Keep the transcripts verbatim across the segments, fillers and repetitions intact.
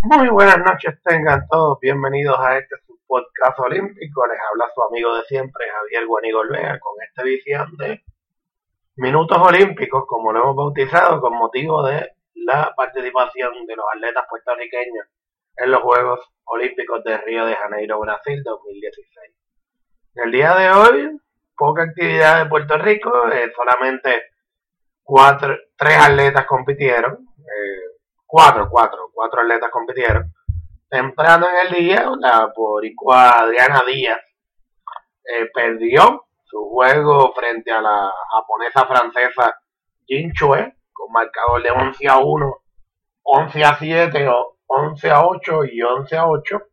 Muy buenas noches, tengan todos bienvenidos a este su podcast olímpico. Les habla su amigo de siempre, Javier Guanigo Olvera, con esta edición de Minutos Olímpicos, como lo hemos bautizado, con motivo de la participación de los atletas puertorriqueños en los Juegos Olímpicos de Río de Janeiro, Brasil dos mil dieciséis. El día de hoy, poca actividad de Puerto Rico, eh, solamente cuatro, tres atletas compitieron. Eh, Cuatro, cuatro, cuatro atletas compitieron. Temprano en el día, la boricua Adriana Díaz eh, perdió su juego frente a la japonesa francesa Jin Chue con marcador de once a uno, once a siete, once a ocho y once a ocho.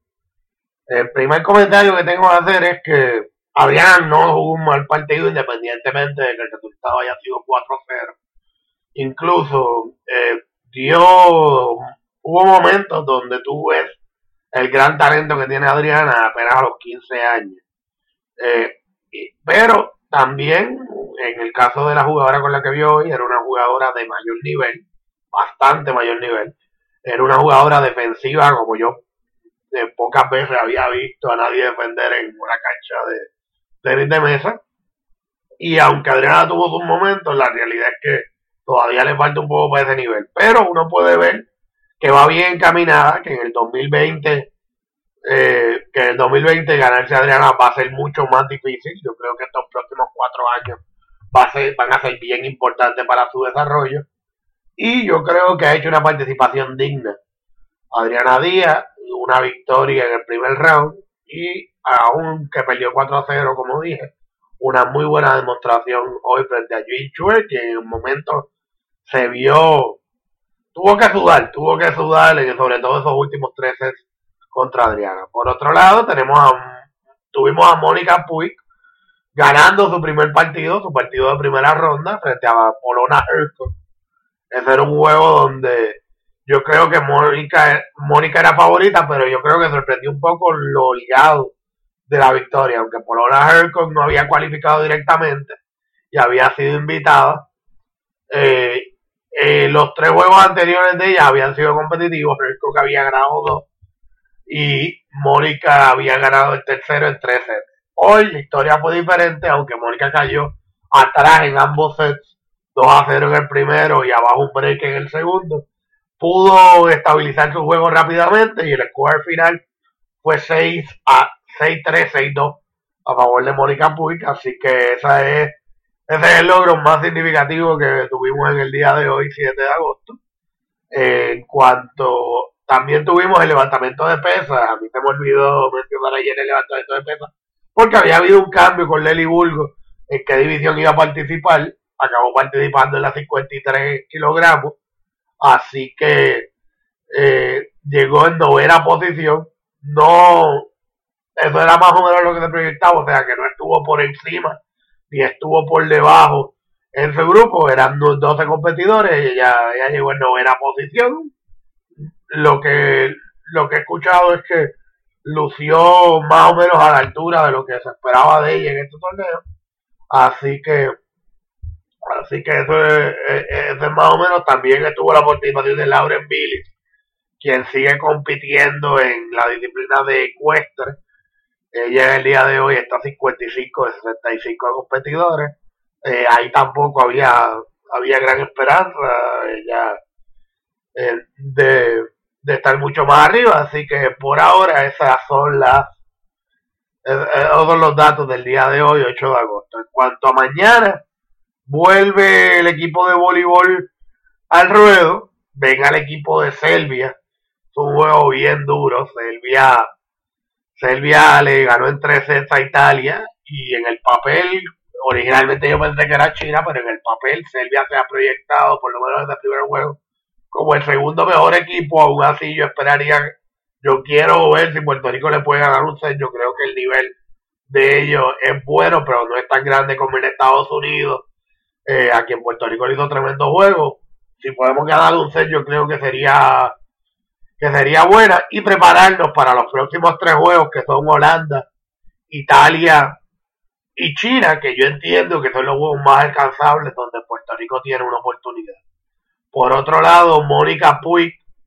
El primer comentario que tengo que hacer es que Adriana no jugó un mal partido independientemente de que el resultado haya sido cuatro a cero. Incluso eh, dio, hubo momentos donde tú ves el gran talento que tiene Adriana apenas a los quince años. Eh, y, pero también, en el caso de la jugadora con la que vio hoy, era una jugadora de mayor nivel, bastante mayor nivel. Era una jugadora defensiva como yo eh, pocas veces había visto a nadie defender en una cancha de tenis de mesa. Y aunque Adriana tuvo sus momentos, la realidad es que todavía le falta un poco para ese nivel. Pero uno puede ver que va bien encaminada, que en el dos mil veinte, eh, que en el dos mil veinte ganarse a Adriana va a ser mucho más difícil. Yo creo que estos próximos cuatro años va a ser, van a ser bien importantes para su desarrollo. Y yo creo que ha hecho una participación digna. Adriana Díaz, una victoria en el primer round y aunque perdió cuatro a cero, como dije, una muy buena demostración hoy frente a Jin Chue, que en un momento se vio, tuvo que sudar, tuvo que sudar, sobre todo esos últimos tres sets contra Adriana. Por otro lado, tenemos a, tuvimos a Mónica Puig ganando su primer partido, su partido de primera ronda, frente a Polona Hercog. Ese era un juego donde yo creo que Mónica, Mónica era favorita, pero yo creo que sorprendió un poco lo holgado de la victoria, aunque Polona Hercog no había cualificado directamente y había sido invitada. Eh, eh, los tres juegos anteriores de ella habían sido competitivos. Hercog había ganado dos y Mónica había ganado el tercero en tres sets. Hoy la historia fue diferente, aunque Mónica cayó atrás en ambos sets, dos a cero en el primero y abajo un break en el segundo. Pudo estabilizar su juego rápidamente y el score final fue seis a seis tres, seis dos a favor de Mónica Puig, así que esa es, ese es el logro más significativo que tuvimos en el día de hoy, siete de agosto. Eh, en cuanto también tuvimos el levantamiento de pesas, a mí se me olvidó mencionar ayer el levantamiento de pesas, porque había habido un cambio con Lely Burgos en qué división iba a participar, acabó participando en las cincuenta y tres kilogramos, así que eh, llegó en novena posición. No, eso era más o menos lo que se proyectaba, o sea que no estuvo por encima ni estuvo por debajo en su grupo, eran doce competidores y ella, ella llegó en novena posición. Lo que, lo que he escuchado es que lució más o menos a la altura de lo que se esperaba de ella en este torneo, así que así que eso es, eso es más o menos. También estuvo la participación de Lauren Billy, quien sigue compitiendo en la disciplina de ecuestre. Ella en el día de hoy está cincuenta y cinco de sesenta y cinco competidores. Eh, ahí tampoco había, había gran esperanza ella eh, de, de estar mucho más arriba. Así que por ahora esas son las esos son los datos del día de hoy, ocho de agosto. En cuanto a mañana, vuelve el equipo de voleibol al ruedo. Ven al equipo de Serbia. Es un juego bien duro. Serbia Serbia le ganó en tres sets a Italia y en el papel, originalmente yo pensé que era China, pero en el papel Serbia se ha proyectado, por lo menos en el primer juego, como el segundo mejor equipo. Aún así yo esperaría, yo quiero ver si Puerto Rico le puede ganar un set. Yo creo que el nivel de ellos es bueno, pero no es tan grande como en Estados Unidos. Eh, aquí en Puerto Rico le hizo tremendo juego. Si podemos ganar un set, yo creo que sería que sería buena, y prepararnos para los próximos tres juegos, que son Holanda, Italia y China, que yo entiendo que son los juegos más alcanzables donde Puerto Rico tiene una oportunidad. Por otro lado, Mónica Puig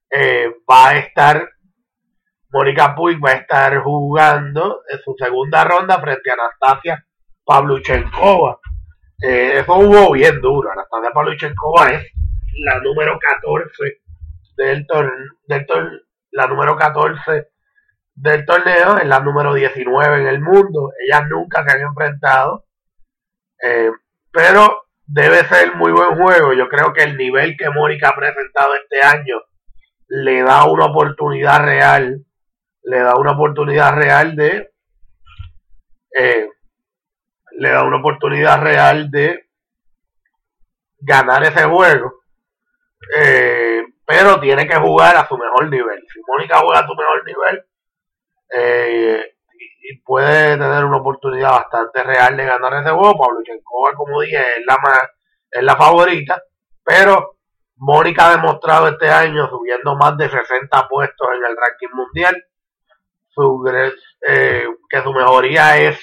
eh, va a estar, Mónica Puig va a estar jugando en su segunda ronda frente a Anastasia Pavlyuchenkova. Eh, eso hubo bien duro. Anastasia Pavlyuchenkova es la número catorce del torneo, del tor la número catorce del torneo, es la número diecinueve en el mundo. Ellas nunca se han enfrentado, eh, pero debe ser muy buen juego. Yo creo que el nivel que Mónica ha presentado este año le da una oportunidad real, le da una oportunidad real de, eh, le da una oportunidad real de ganar ese juego, eh, pero tiene que jugar a su mejor nivel. Si Mónica juega a su mejor nivel, eh, y, y puede tener una oportunidad bastante real de ganar ese juego. Pavlyuchenkova, como dije, es la más, es la favorita, pero Mónica ha demostrado este año, subiendo más de sesenta puestos en el ranking mundial, su, eh, que su mejoría es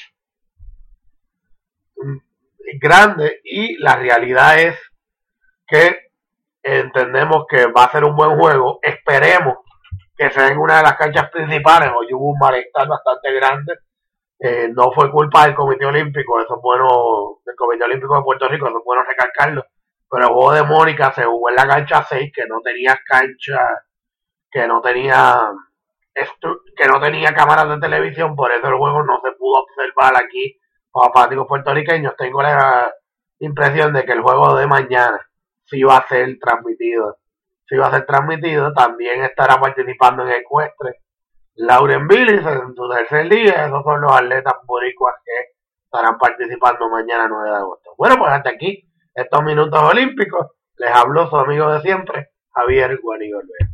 grande, y la realidad es que entendemos que va a ser un buen juego. Esperemos que sea en una de las canchas principales. Hoy hubo un malestar bastante grande. Eh, no fue culpa del Comité Olímpico, eso es bueno, del Comité Olímpico de Puerto Rico, eso es bueno recalcarlo. Pero el juego de Mónica se jugó en la cancha seis, que no tenía cancha, que no tenía que no tenía cámaras de televisión, por eso el juego no se pudo observar aquí para fanáticos puertorriqueños. Tengo la impresión de que el juego de mañana sí va a ser transmitido. Sí va a ser transmitido. También estará participando en ecuestre Lauren Billis en su tercer día. Esos son los atletas boricuas que estarán participando mañana nueve de agosto. Bueno, pues hasta aquí estos minutos olímpicos. Les habló su amigo de siempre, Javier Guanigo Olvera.